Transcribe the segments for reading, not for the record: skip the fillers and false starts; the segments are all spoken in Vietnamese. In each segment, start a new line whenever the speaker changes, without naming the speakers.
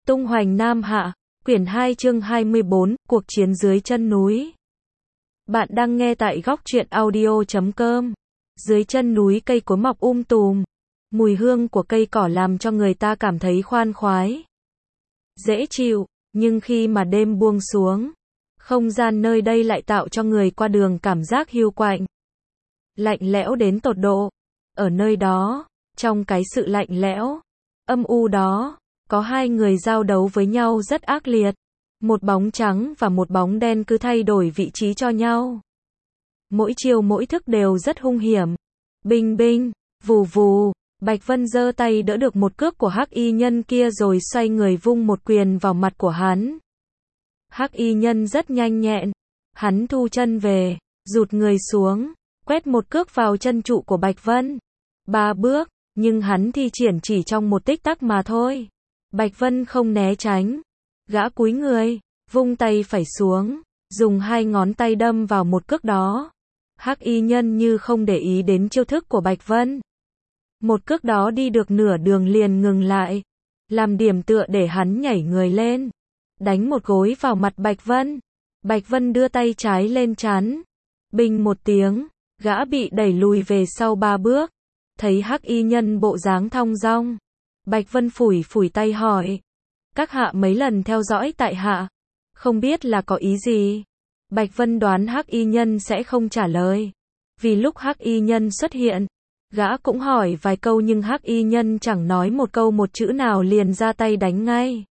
Tung hoành Nam Hạ, quyển 2 chương 24, cuộc chiến dưới chân núi. Bạn đang nghe tại góc truyện audio.com. Dưới chân núi cây cối mọc tùm. Mùi hương của cây cỏ làm cho người ta cảm thấy khoan khoái, dễ chịu, nhưng khi mà đêm buông xuống, không gian nơi đây lại tạo cho người qua đường cảm giác hiu quạnh, lạnh lẽo đến tột độ. Ở nơi đó, trong cái sự lạnh lẽo, âm u đó, có hai người giao đấu với nhau rất ác liệt. Một bóng trắng và một bóng đen cứ thay đổi vị trí cho nhau. Mỗi chiều mỗi thức đều rất hung hiểm. Binh binh, vù vù, Bạch Vân giơ tay đỡ được một cước của hắc y nhân kia rồi xoay người vung một quyền vào mặt của hắn. Hắc y nhân rất nhanh nhẹn. Hắn thu chân về, rụt người xuống, quét một cước vào chân trụ của Bạch Vân. 3 bước, nhưng hắn thi triển chỉ trong một tích tắc mà thôi. Bạch Vân không né tránh. Gã cúi người, vung tay phải xuống, dùng 2 ngón tay đâm vào một cước đó. Hắc y nhân như không để ý đến chiêu thức của Bạch Vân. Một cước đó đi được nửa đường liền ngừng lại, làm điểm tựa để hắn nhảy người lên, đánh một gối vào mặt Bạch Vân. Bạch Vân đưa tay trái lên trán. Bình một tiếng, gã bị đẩy lùi về sau 3 bước. Thấy hắc y nhân bộ dáng thong dong, Bạch Vân phủi phủi tay hỏi: "Các hạ mấy lần theo dõi tại hạ, không biết là có ý gì?" Bạch Vân đoán hắc y nhân sẽ không trả lời. Vì lúc hắc y nhân xuất hiện, gã cũng hỏi vài câu nhưng hắc y nhân chẳng nói một câu một chữ nào liền ra tay đánh ngay.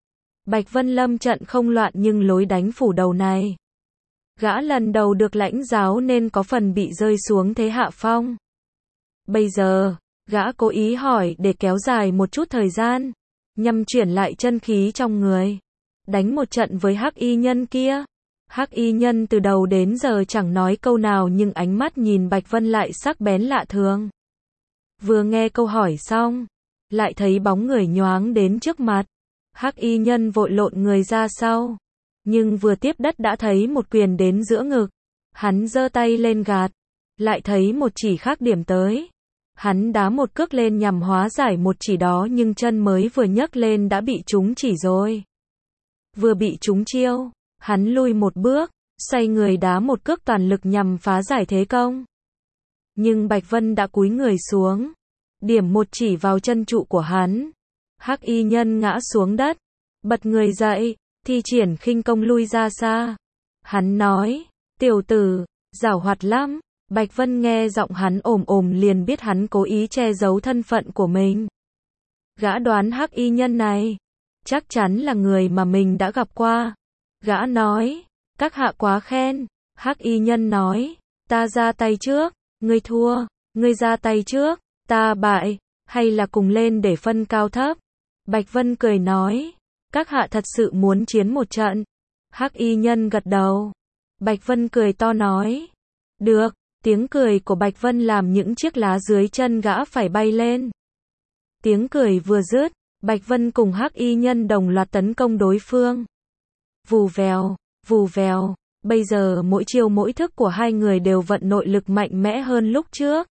Bạch Vân lâm trận không loạn nhưng lối đánh phủ đầu này, gã lần đầu được lãnh giáo nên có phần bị rơi xuống thế hạ phong. Bây giờ, gã cố ý hỏi để kéo dài một chút thời gian, nhằm chuyển lại chân khí trong người, đánh một trận với hắc y nhân kia. Hắc y nhân từ đầu đến giờ chẳng nói câu nào nhưng ánh mắt nhìn Bạch Vân lại sắc bén lạ thường. Vừa nghe câu hỏi xong, lại thấy bóng người nhoáng đến trước mặt. Hắc y nhân vội lộn người ra sau, nhưng vừa tiếp đất đã thấy một quyền đến giữa ngực. Hắn giơ tay lên gạt, lại thấy một chỉ khác điểm tới. Hắn đá một cước lên nhằm hóa giải một chỉ đó nhưng chân mới vừa nhấc lên đã bị trúng chỉ rồi. Vừa bị trúng chiêu, hắn lui một bước, xoay người đá một cước toàn lực nhằm phá giải thế công. Nhưng Bạch Vân đã cúi người xuống, điểm một chỉ vào chân trụ của hắn. Hắc y nhân ngã xuống đất, bật người dậy, thi triển khinh công lui ra xa. Hắn nói: "Tiểu tử, giảo hoạt lắm." Bạch Vân nghe giọng hắn ồm liền biết hắn cố ý che giấu thân phận của mình. Gã đoán hắc y nhân này chắc chắn là người mà mình đã gặp qua. Gã nói: "Các hạ quá khen." Hắc y nhân nói: "Ta ra tay trước, ngươi thua, ngươi ra tay trước, ta bại, hay là cùng lên để phân cao thấp?" Bạch Vân cười nói: "Các hạ thật sự muốn chiến một trận?" Hắc y nhân gật đầu. Bạch Vân cười to nói: "Được." Tiếng cười của Bạch Vân làm những chiếc lá dưới chân gã phải bay lên. Tiếng cười vừa dứt, Bạch Vân cùng hắc y nhân đồng loạt tấn công đối phương. Vù vèo, vù vèo. Bây giờ mỗi chiêu mỗi thức của hai người đều vận nội lực mạnh mẽ hơn lúc trước.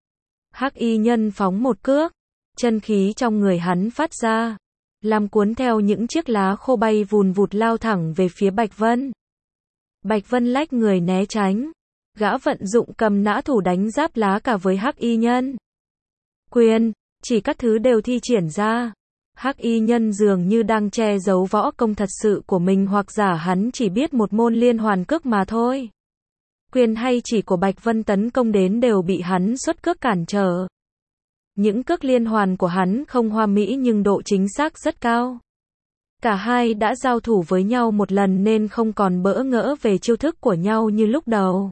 Hắc y nhân phóng một cước, chân khí trong người hắn phát ra, làm cuốn theo những chiếc lá khô bay vùn vụt lao thẳng về phía Bạch Vân. Bạch Vân lách người né tránh. Gã vận dụng cầm nã thủ đánh giáp lá cả với hắc y nhân. Quyền, chỉ các thứ đều thi triển ra. Hắc y nhân dường như đang che giấu võ công thật sự của mình hoặc giả hắn chỉ biết một môn liên hoàn cước mà thôi. Quyền hay chỉ của Bạch Vân tấn công đến đều bị hắn xuất cước cản trở. Những cước liên hoàn của hắn không hoa mỹ nhưng độ chính xác rất cao. Cả hai đã giao thủ với nhau một lần nên không còn bỡ ngỡ về chiêu thức của nhau như lúc đầu.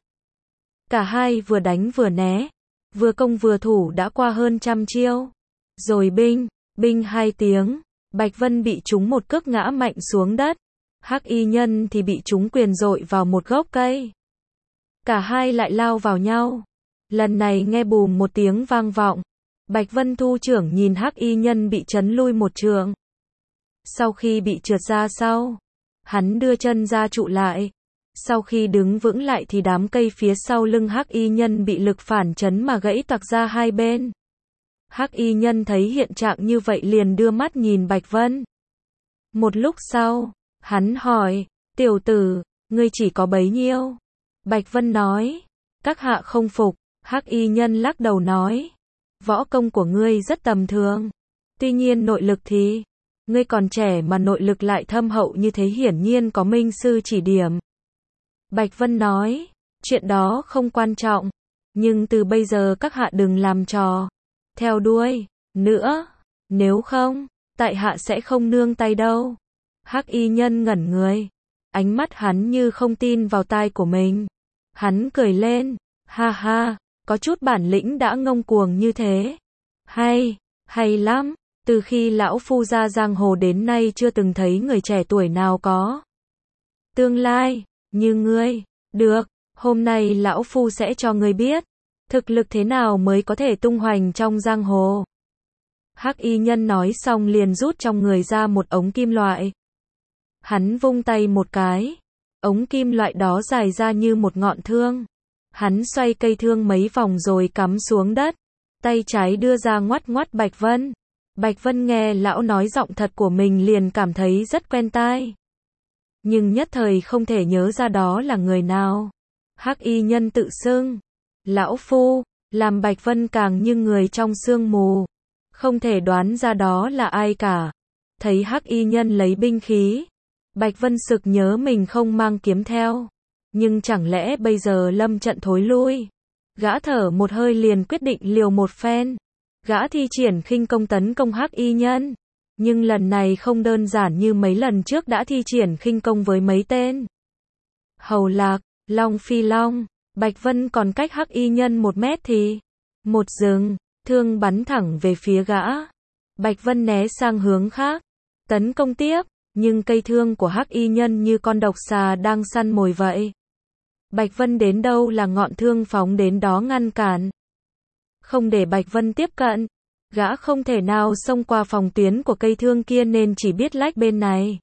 Cả hai vừa đánh vừa né, vừa công vừa thủ đã qua hơn 100 chiêu. Rồi binh, binh 2 tiếng, Bạch Vân bị trúng một cước ngã mạnh xuống đất. Hắc y nhân thì bị trúng quyền dội vào một gốc cây. Cả hai lại lao vào nhau. Lần này nghe bùm một tiếng vang vọng. Bạch Vân thu trưởng nhìn hắc y nhân bị chấn lui một trượng. Sau khi bị trượt ra sau, hắn đưa chân ra trụ lại. Sau khi đứng vững lại thì đám cây phía sau lưng hắc y nhân bị lực phản chấn mà gãy toạc ra hai bên. Hắc y nhân thấy hiện trạng như vậy liền đưa mắt nhìn Bạch Vân. Một lúc sau, hắn hỏi, tiểu tử, ngươi chỉ có bấy nhiêu? Bạch Vân nói, các hạ không phục. Hắc y nhân lắc đầu nói, võ công của ngươi rất tầm thường. Tuy nhiên nội lực thì, ngươi còn trẻ mà nội lực lại thâm hậu như thế, hiển nhiên có minh sư chỉ điểm. Bạch Vân nói, chuyện đó không quan trọng, nhưng từ bây giờ các hạ đừng làm trò theo đuôi nữa, nếu không, tại hạ sẽ không nương tay đâu. Hắc y nhân ngẩn người, ánh mắt hắn như không tin vào tai của mình. Hắn cười lên, ha ha, có chút bản lĩnh đã ngông cuồng như thế. Hay lắm, từ khi lão phu ra giang hồ đến nay chưa từng thấy người trẻ tuổi nào có tương lai như ngươi. Được, hôm nay lão phu sẽ cho ngươi biết, thực lực thế nào mới có thể tung hoành trong giang hồ. Hắc y nhân nói xong liền rút trong người ra một ống kim loại. Hắn vung tay một cái, ống kim loại đó dài ra như một ngọn thương. Hắn xoay cây thương mấy vòng rồi cắm xuống đất, tay trái đưa ra ngoắt ngoắt Bạch Vân. Bạch Vân nghe lão nói giọng thật của mình liền cảm thấy rất quen tai, nhưng nhất thời không thể nhớ ra đó là người nào. Hắc y nhân tự xưng, lão phu, làm Bạch Vân càng như người trong sương mù, không thể đoán ra đó là ai cả. Thấy Hắc y nhân lấy binh khí, Bạch Vân sực nhớ mình không mang kiếm theo, nhưng chẳng lẽ bây giờ lâm trận thối lui. Gã thở một hơi liền quyết định liều một phen. Gã thi triển khinh công tấn công Hắc y nhân, nhưng lần này không đơn giản như mấy lần trước đã thi triển khinh công với mấy tên Hầu Lạc, Long Phi Long. Bạch Vân còn cách Hắc y nhân 1 mét thì một dừng, thương bắn thẳng về phía gã. Bạch Vân né sang hướng khác, tấn công tiếp, nhưng cây thương của Hắc y nhân như con độc xà đang săn mồi vậy. Bạch Vân đến đâu là ngọn thương phóng đến đó ngăn cản, không để Bạch Vân tiếp cận. Gã không thể nào xông qua phòng tuyến của cây thương kia nên chỉ biết lách bên này,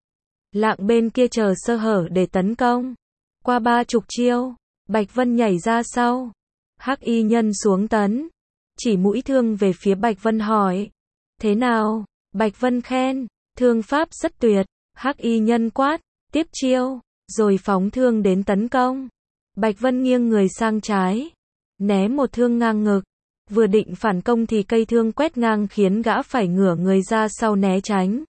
lạng bên kia chờ sơ hở để tấn công. Qua 30 chiêu, Bạch Vân nhảy ra sau. Hắc y nhân xuống tấn, chỉ mũi thương về phía Bạch Vân hỏi, thế nào? Bạch Vân khen, thương pháp rất tuyệt. Hắc y nhân quát, tiếp chiêu, rồi phóng thương đến tấn công. Bạch Vân nghiêng người sang trái, né một thương ngang ngực. Vừa định phản công thì cây thương quét ngang khiến gã phải ngửa người ra sau né tránh.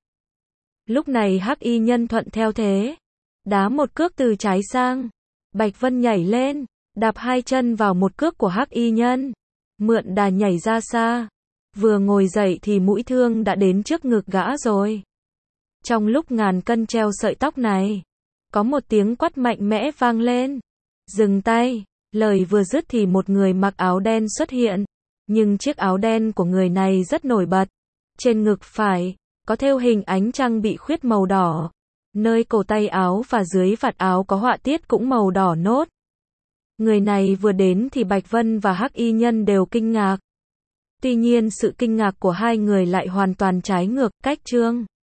Lúc này Hắc y nhân thuận theo thế, đá một cước từ trái sang. Bạch Vân nhảy lên, đạp 2 chân vào một cước của Hắc y nhân, mượn đà nhảy ra xa. Vừa ngồi dậy thì mũi thương đã đến trước ngực gã rồi. Trong lúc ngàn cân treo sợi tóc này, có một tiếng quát mạnh mẽ vang lên. Dừng tay. Lời vừa dứt thì một người mặc áo đen xuất hiện, nhưng chiếc áo đen của người này rất nổi bật. Trên ngực phải, có thêu hình ánh trăng bị khuyết màu đỏ. Nơi cổ tay áo và dưới vạt áo có họa tiết cũng màu đỏ nốt. Người này vừa đến thì Bạch Vân và Hắc y nhân đều kinh ngạc. Tuy nhiên sự kinh ngạc của hai người lại hoàn toàn trái ngược. Cách Trương